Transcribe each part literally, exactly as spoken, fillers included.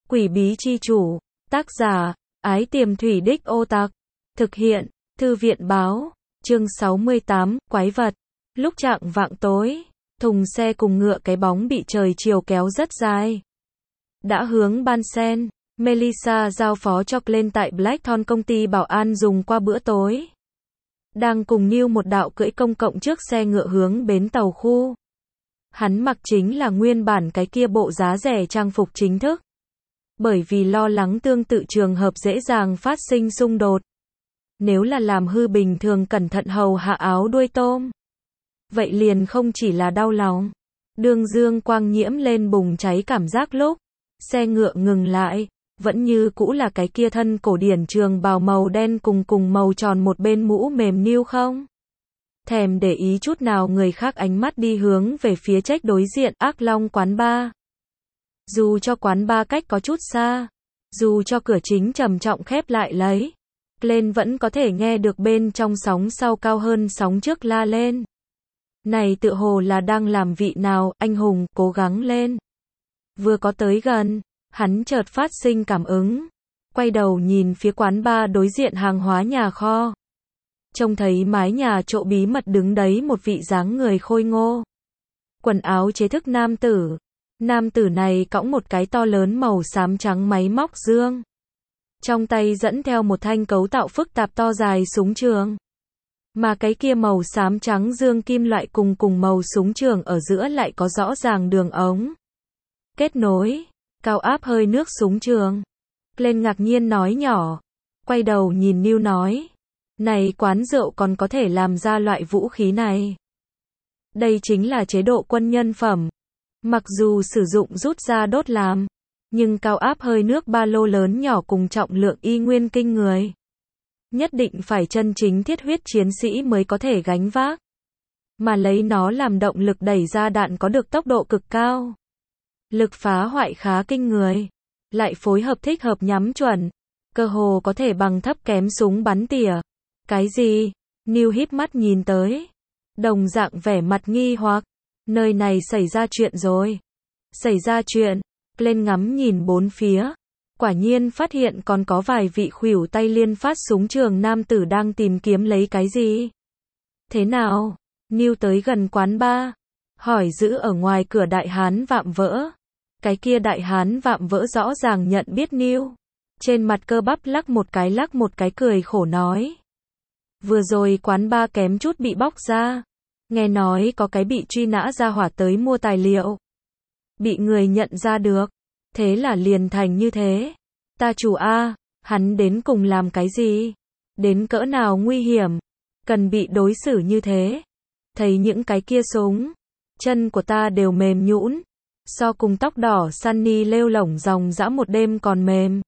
Quỷ bí chi chủ, tác giả, Ái Tiềm Thủy Đích Ô Tặc, thực hiện, Thư viện báo, chương sáu mươi tám, quái vật. Lúc chạng vạng tối, thùng xe cùng ngựa cái bóng bị trời chiều kéo rất dài. Đã hướng Ban Sen, Melissa giao phó cho Glenn tại Blackthorn công ty bảo an dùng qua bữa tối. Đang cùng Neil một đạo cưỡi công cộng trước xe ngựa hướng bến tàu khu. Hắn mặc chính là nguyên bản cái kia bộ giá rẻ trang phục chính thức. Bởi vì lo lắng tương tự trường hợp dễ dàng phát sinh xung đột. Nếu là làm hư bình thường cẩn thận hầu hạ áo đuôi tôm. Vậy liền không chỉ là đau lòng. Đường dương quang nhiễm lên bùng cháy cảm giác lúc. Xe ngựa ngừng lại. Vẫn như cũ là cái kia thân cổ điển trường bào màu đen cùng cùng màu tròn một bên mũ mềm niu không. Thèm để ý chút nào người khác ánh mắt đi hướng về phía trách đối diện Ác Long quán bar. Dù cho quán bar cách có chút xa, dù cho cửa chính trầm trọng khép lại lấy, lên vẫn có thể nghe được bên trong sóng sau cao hơn sóng trước la lên. Này tựa hồ là đang làm vị nào, anh hùng, cố gắng lên. Vừa có tới gần, hắn chợt phát sinh cảm ứng, quay đầu nhìn phía quán bar đối diện hàng hóa nhà kho. Trông thấy mái nhà trọ bí mật đứng đấy một vị dáng người khôi ngô. Quần áo chế thức nam tử. Nam tử này cõng một cái to lớn màu xám trắng máy móc dương. Trong tay dẫn theo một thanh cấu tạo phức tạp to dài súng trường. Mà cái kia màu xám trắng dương kim loại cùng cùng màu súng trường ở giữa lại có rõ ràng đường ống. Kết nối, cao áp hơi nước súng trường. Lên ngạc nhiên nói nhỏ. Quay đầu nhìn Neil nói. Này quán rượu còn có thể làm ra loại vũ khí này. Đây chính là chế độ quân nhân phẩm. Mặc dù sử dụng rút ra đốt làm, nhưng cao áp hơi nước ba lô lớn nhỏ cùng trọng lượng y nguyên kinh người. Nhất định phải chân chính thiết huyết chiến sĩ mới có thể gánh vác. Mà lấy nó làm động lực đẩy ra đạn có được tốc độ cực cao. Lực phá hoại khá kinh người. Lại phối hợp thích hợp nhắm chuẩn. Cơ hồ có thể bằng thấp kém súng bắn tỉa. Cái gì? Neil híp mắt nhìn tới. Đồng dạng vẻ mặt nghi hoặc. Nơi này xảy ra chuyện rồi. Xảy ra chuyện. Lên ngắm nhìn bốn phía. Quả nhiên phát hiện còn có vài vị khuỷu tay liên phát súng trường nam tử đang tìm kiếm lấy cái gì. Thế nào? Neil tới gần quán bar. Hỏi giữ ở ngoài cửa đại hán vạm vỡ. Cái kia đại hán vạm vỡ rõ ràng nhận biết Neil. Trên mặt cơ bắp lắc một cái lắc một cái cười khổ nói. Vừa rồi quán bar kém chút bị bóc ra. Nghe nói có cái bị truy nã ra hỏa tới mua tài liệu. Bị người nhận ra được. Thế là liền thành như thế. Ta chủ A, hắn đến cùng làm cái gì? Đến cỡ nào nguy hiểm? Cần bị đối xử như thế. Thấy những cái kia súng. Chân của ta đều mềm nhũn. So cùng tóc đỏ Sunny lêu lổng dòng dã một đêm còn mềm.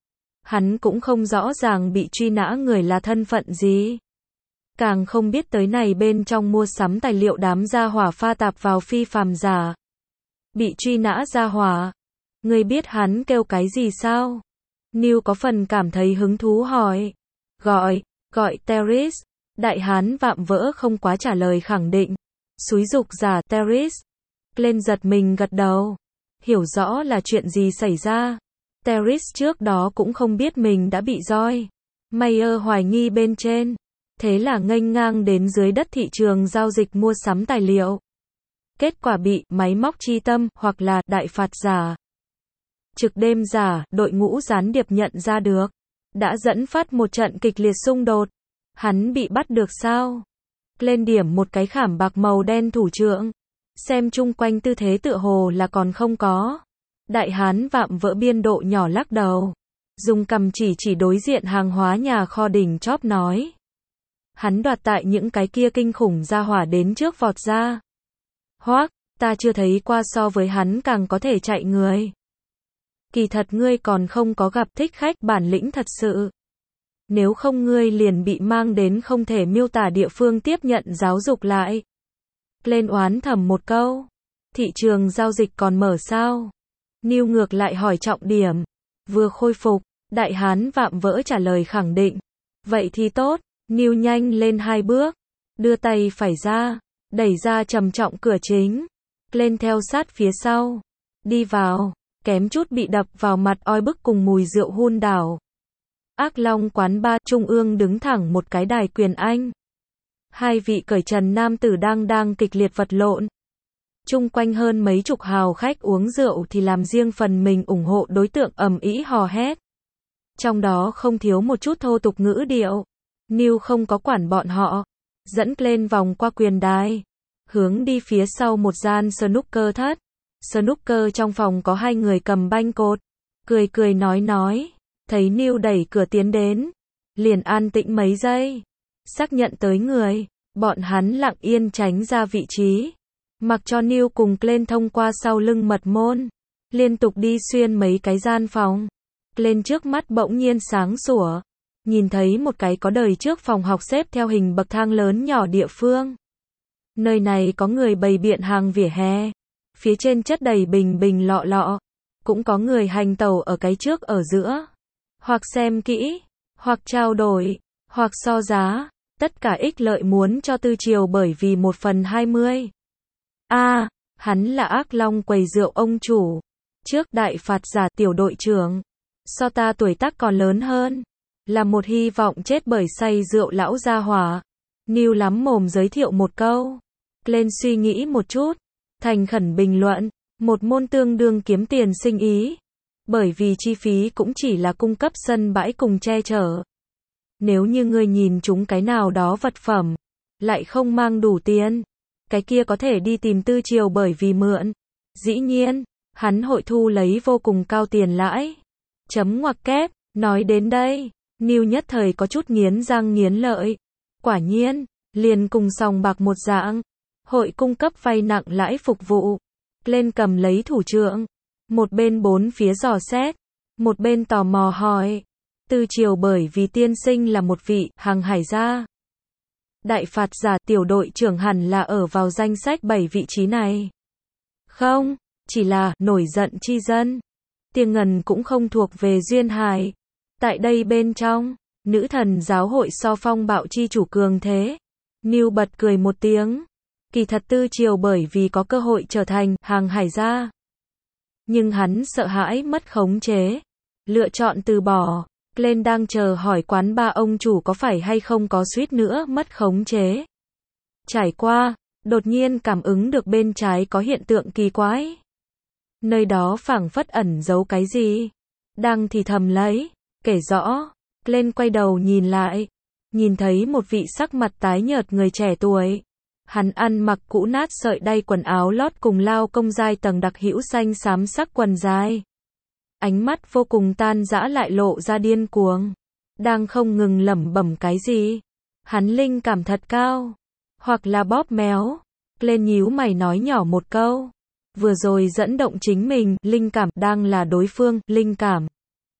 Hắn cũng không rõ ràng bị truy nã người là thân phận gì. Càng không biết tới này bên trong mua sắm tài liệu đám gia hỏa pha tạp vào phi phàm giả. Bị truy nã gia hỏa. Ngươi biết hắn kêu cái gì sao? Neil có phần cảm thấy hứng thú hỏi. Gọi, gọi terrorist. Đại hán vạm vỡ không quá trả lời khẳng định. Xúi dục giả terrorist. Lên giật mình gật đầu. Hiểu rõ là chuyện gì xảy ra. Terrorist trước đó cũng không biết mình đã bị roi. Mayer hoài nghi bên trên. Thế là nghênh ngang đến dưới đất thị trường giao dịch mua sắm tài liệu. Kết quả bị máy móc chi tâm hoặc là đại phạt giả. Trực đêm giả, đội ngũ gián điệp nhận ra được. Đã dẫn phát một trận kịch liệt xung đột. Hắn bị bắt được sao? Lên điểm một cái khảm bạc màu đen thủ trưởng. Xem chung quanh tư thế tựa hồ là còn không có. Đại hán vạm vỡ biên độ nhỏ lắc đầu. Dùng cầm chỉ chỉ đối diện hàng hóa nhà kho đỉnh chóp nói. Hắn đoạt tại những cái kia kinh khủng ra hỏa đến trước vọt ra. Hoác, ta chưa thấy qua so với hắn càng có thể chạy người. Kỳ thật ngươi còn không có gặp thích khách bản lĩnh thật sự. Nếu không ngươi liền bị mang đến không thể miêu tả địa phương tiếp nhận giáo dục lại. Lên oán thầm một câu. Thị trường giao dịch còn mở sao? Neil ngược lại hỏi trọng điểm. Vừa khôi phục, đại hán vạm vỡ trả lời khẳng định. Vậy thì tốt. Neil nhanh lên hai bước. Đưa tay phải ra. Đẩy ra trầm trọng cửa chính. Lên theo sát phía sau. Đi vào. kém chút bị đập vào mặt oi bức cùng mùi rượu hun đảo. Ác Long quán ba trung ương đứng thẳng một cái đài quyền Anh. Hai vị cởi trần nam tử đang đang kịch liệt vật lộn. Chung quanh hơn mấy chục hào khách uống rượu thì làm riêng phần mình ủng hộ đối tượng ầm ĩ hò hét. Trong đó không thiếu một chút thô tục ngữ điệu. Neil không có quản bọn họ. Dẫn lên vòng qua quyền đài. Hướng đi phía sau một gian snooker thất. Snooker trong phòng có hai người cầm banh cột. Cười cười nói nói. Thấy Neil đẩy cửa tiến đến. Liền an tĩnh mấy giây. Xác nhận tới người. Bọn hắn lặng yên tránh ra vị trí. Mặc cho Neil cùng Glenn thông qua sau lưng mật môn. Liên tục đi xuyên mấy cái gian phòng. Glenn trước mắt bỗng nhiên sáng sủa. Nhìn thấy một cái có đời trước phòng học xếp theo hình bậc thang lớn nhỏ địa phương. Nơi này có người bày biện hàng vỉa hè. Phía trên chất đầy bình bình lọ lọ. Cũng có người hành tẩu ở cái trước ở giữa. Hoặc xem kỹ. Hoặc trao đổi. Hoặc so giá. Tất cả ích lợi muốn cho Tư Triều bởi vì một phần hai mươi. A, à, hắn là Ác Long quầy rượu ông chủ. Trước đại phạt giả tiểu đội trưởng. So ta tuổi tác còn lớn hơn. Là một hy vọng chết bởi say rượu lão gia hỏa. Neil lắm mồm giới thiệu một câu. Glenn suy nghĩ một chút. Thành khẩn bình luận. Một môn tương đương kiếm tiền sinh ý. Bởi vì chi phí cũng chỉ là cung cấp sân bãi cùng che chở. Nếu như ngươi nhìn chúng cái nào đó vật phẩm. Lại không mang đủ tiền. Cái kia có thể đi tìm Tư Triều bởi vì mượn. Dĩ nhiên, hắn hội thu lấy vô cùng cao tiền lãi. Chấm ngoặc kép, nói đến đây, Neil nhất thời có chút nghiến răng nghiến lợi. Quả nhiên, liền cùng sòng bạc một dạng. Hội cung cấp vay nặng lãi phục vụ. Lên cầm lấy thủ trượng. Một bên bốn phía dò xét. Một bên tò mò hỏi. Tư Triều bởi vì tiên sinh là một vị hàng hải gia. Đại phạt giả tiểu đội trưởng hẳn là ở vào danh sách bảy vị trí này. Không, chỉ là nổi giận chi dân. Tiền ngần cũng không thuộc về duyên hải. Tại đây bên trong, nữ thần giáo hội so phong bạo chi chủ cường thế. Neil bật cười một tiếng. Kỳ thật Tư Triều bởi vì có cơ hội trở thành hàng hải gia. Nhưng hắn sợ hãi mất khống chế. Lựa chọn từ bỏ. Glenn đang chờ hỏi quán ba ông chủ có phải hay không có suýt nữa mất khống chế. Trải qua, đột nhiên cảm ứng được bên trái có hiện tượng kỳ quái. Nơi đó phảng phất ẩn giấu cái gì. Đang thì thầm lấy, kể rõ. Glenn quay đầu nhìn lại. Nhìn thấy một vị sắc mặt tái nhợt người trẻ tuổi. Hắn ăn mặc cũ nát sợi đay quần áo lót cùng lao công dai tầng đặc hữu xanh xám sắc quần dài. Ánh mắt vô cùng tan rã lại lộ ra điên cuồng. Đang không ngừng lẩm bẩm cái gì. Hắn linh cảm thật cao. Hoặc là bóp méo. Lên nhíu mày nói nhỏ một câu. Vừa rồi dẫn động chính mình, linh cảm đang là đối phương, linh cảm.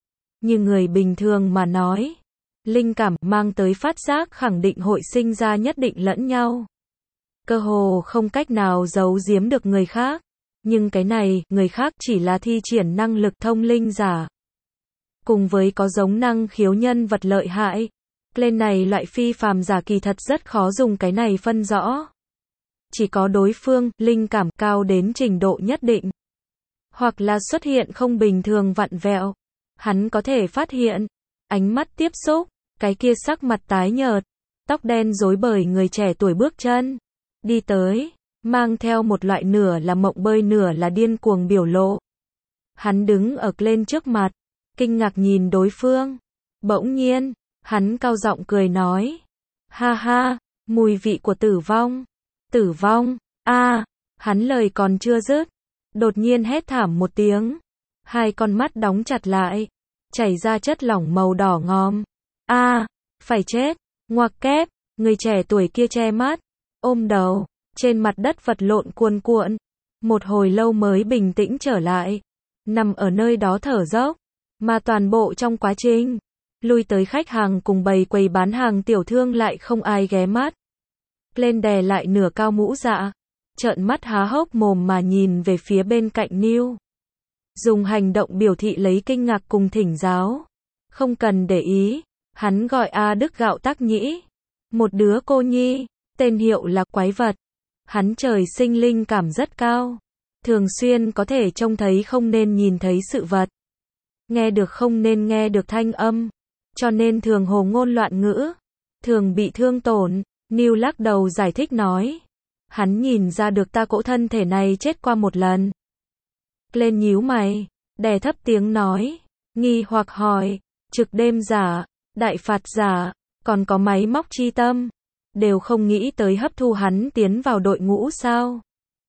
Như người bình thường mà nói. Linh cảm mang tới phát giác khẳng định hội sinh ra nhất định lẫn nhau. Cơ hồ không cách nào giấu giếm được người khác. Nhưng cái này, người khác chỉ là thi triển năng lực thông linh giả. Cùng với có giống năng khiếu nhân vật lợi hại. Lên này loại phi phàm giả kỳ thật rất khó dùng cái này phân rõ. Chỉ có đối phương, linh cảm cao đến trình độ nhất định. Hoặc là xuất hiện không bình thường vặn vẹo. Hắn có thể phát hiện. Ánh mắt tiếp xúc. Cái kia sắc mặt tái nhợt. Tóc đen rối bời người trẻ tuổi bước chân. Đi tới. Mang theo một loại nửa là mộng bơi nửa là điên cuồng biểu lộ. Hắn đứng ở lên trước mặt. Kinh ngạc nhìn đối phương. Bỗng nhiên. Hắn cao giọng cười nói. Ha ha. Mùi vị của tử vong. Tử vong. A. À, hắn lời còn chưa dứt. Đột nhiên hét thảm một tiếng. Hai con mắt đóng chặt lại. Chảy ra chất lỏng màu đỏ ngòm. A. À, phải chết. Ngoặc kép. Người trẻ tuổi kia che mắt. Ôm đầu. Trên mặt đất vật lộn cuồn cuộn. Một hồi lâu mới bình tĩnh trở lại. Nằm ở nơi đó thở dốc. Mà toàn bộ trong quá trình. Lui tới khách hàng cùng bầy quầy bán hàng tiểu thương lại không ai ghé mắt. Lên đè lại nửa cao mũ dạ. Trợn mắt há hốc mồm mà nhìn về phía bên cạnh Neil. Dùng hành động biểu thị lấy kinh ngạc cùng thỉnh giáo. Không cần để ý. Hắn gọi A Đức Gạo Tác Nhĩ. Một đứa cô nhi. Tên hiệu là Quái Vật. Hắn trời sinh linh cảm rất cao. thường xuyên có thể trông thấy không nên nhìn thấy sự vật, nghe được không nên nghe được thanh âm, cho nên thường hồ ngôn loạn ngữ, thường bị thương tổn. Neil lắc đầu giải thích nói, hắn nhìn ra được ta cỗ thân thể này chết qua một lần. Glenn nhíu mày, đè thấp tiếng nói, nghi hoặc hỏi, trực đêm giả, đại phạt giả, còn có máy móc chi tâm, đều không nghĩ tới hấp thu hắn tiến vào đội ngũ sao?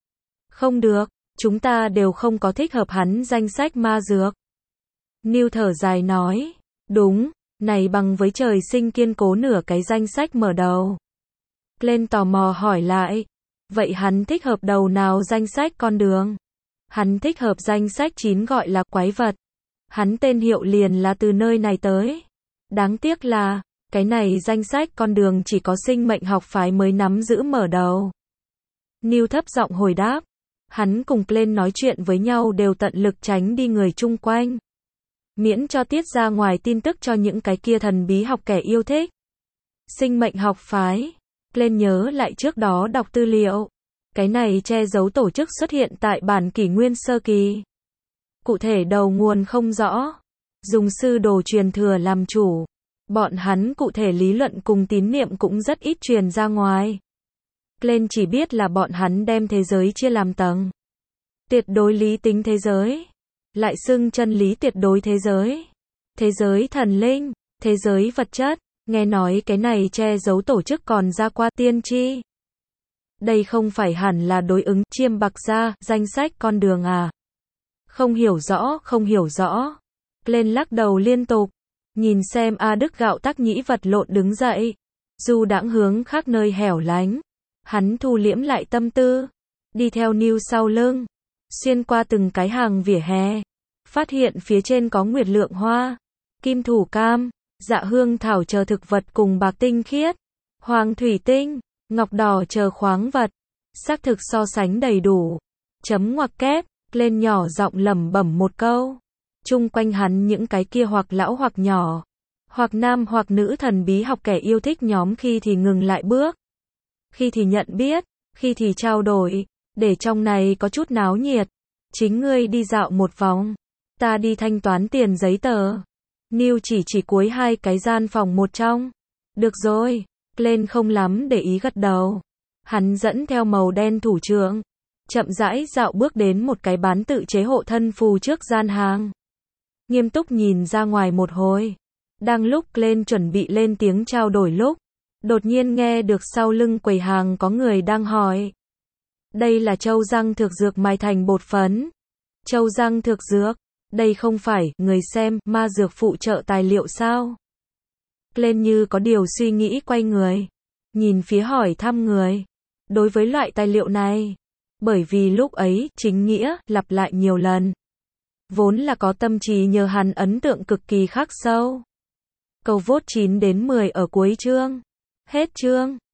Không được, chúng ta đều không có thích hợp hắn danh sách ma dược. Neil thở dài nói, đúng, này bằng với trời sinh kiên cố nửa cái danh sách mở đầu. Glenn tò mò hỏi lại, vậy hắn thích hợp đầu nào danh sách con đường? Hắn thích hợp danh sách chín gọi là quái vật. Hắn tên hiệu liền là từ nơi này tới. Đáng tiếc là, cái này danh sách con đường chỉ có sinh mệnh học phái mới nắm giữ mở đầu. Neil thấp giọng hồi đáp, hắn cùng Glenn nói chuyện với nhau đều tận lực tránh đi người chung quanh, miễn cho tiết ra ngoài tin tức cho những cái kia thần bí học kẻ yêu thích. Sinh mệnh học phái. Glenn nhớ lại trước đó đọc tư liệu. Cái này che giấu tổ chức xuất hiện tại bản kỷ nguyên sơ kỳ. Cụ thể đầu nguồn không rõ. Dùng sư đồ truyền thừa làm chủ. Bọn hắn cụ thể lý luận cùng tín niệm cũng rất ít truyền ra ngoài. Glenn chỉ biết là bọn hắn đem thế giới chia làm tầng. Tuyệt đối lý tính thế giới. Lại xưng chân lý tuyệt đối thế giới. Thế giới thần linh. Thế giới vật chất. Nghe nói cái này che giấu tổ chức còn ra qua tiên tri. Đây không phải hẳn là đối ứng chiêm bạc gia, danh sách con đường à? Không hiểu rõ, không hiểu rõ. Glenn lắc đầu liên tục. Nhìn xem A Đức gạo tác nhĩ vật lộn đứng dậy. Dù đãng hướng khác nơi hẻo lánh. Hắn thu liễm lại tâm tư. Đi theo Neil sau lưng. Xuyên qua từng cái hàng vỉa hè. Phát hiện phía trên có nguyệt lượng hoa. Kim thủ cam. Dạ hương thảo chờ thực vật cùng bạc tinh khiết, hoàng thủy tinh, ngọc đỏ chờ khoáng vật, xác thực so sánh đầy đủ. Chấm ngoặc kép, lên nhỏ giọng lẩm bẩm một câu. Chung quanh hắn những cái kia hoặc lão hoặc nhỏ, hoặc nam hoặc nữ thần bí học kẻ yêu thích nhóm khi thì ngừng lại bước, khi thì nhận biết, khi thì trao đổi, để trong này có chút náo nhiệt. Chính ngươi đi dạo một vòng, ta đi thanh toán tiền giấy tờ. Neil chỉ chỉ cuối hai cái gian phòng một trong. Được rồi, Glenn không lắm để ý gật đầu. Hắn dẫn theo màu đen thủ trưởng, chậm rãi dạo bước đến một cái bán tự chế hộ thân phù trước gian hàng. Nghiêm túc nhìn ra ngoài một hồi. Đang lúc Glenn chuẩn bị lên tiếng trao đổi lúc, đột nhiên nghe được sau lưng quầy hàng có người đang hỏi. Đây là châu răng thực dược mài thành bột phấn. Châu răng thực dược. Đây không phải, người xem, ma dược phụ trợ tài liệu sao? Glenn như có điều suy nghĩ quay người. Nhìn phía hỏi thăm người. Đối với loại tài liệu này. Bởi vì lúc ấy, chính nghĩa, lặp lại nhiều lần. Vốn là có tâm trí nhờ hắn ấn tượng cực kỳ khắc sâu. Câu vote chín đến mười ở cuối chương. Hết chương.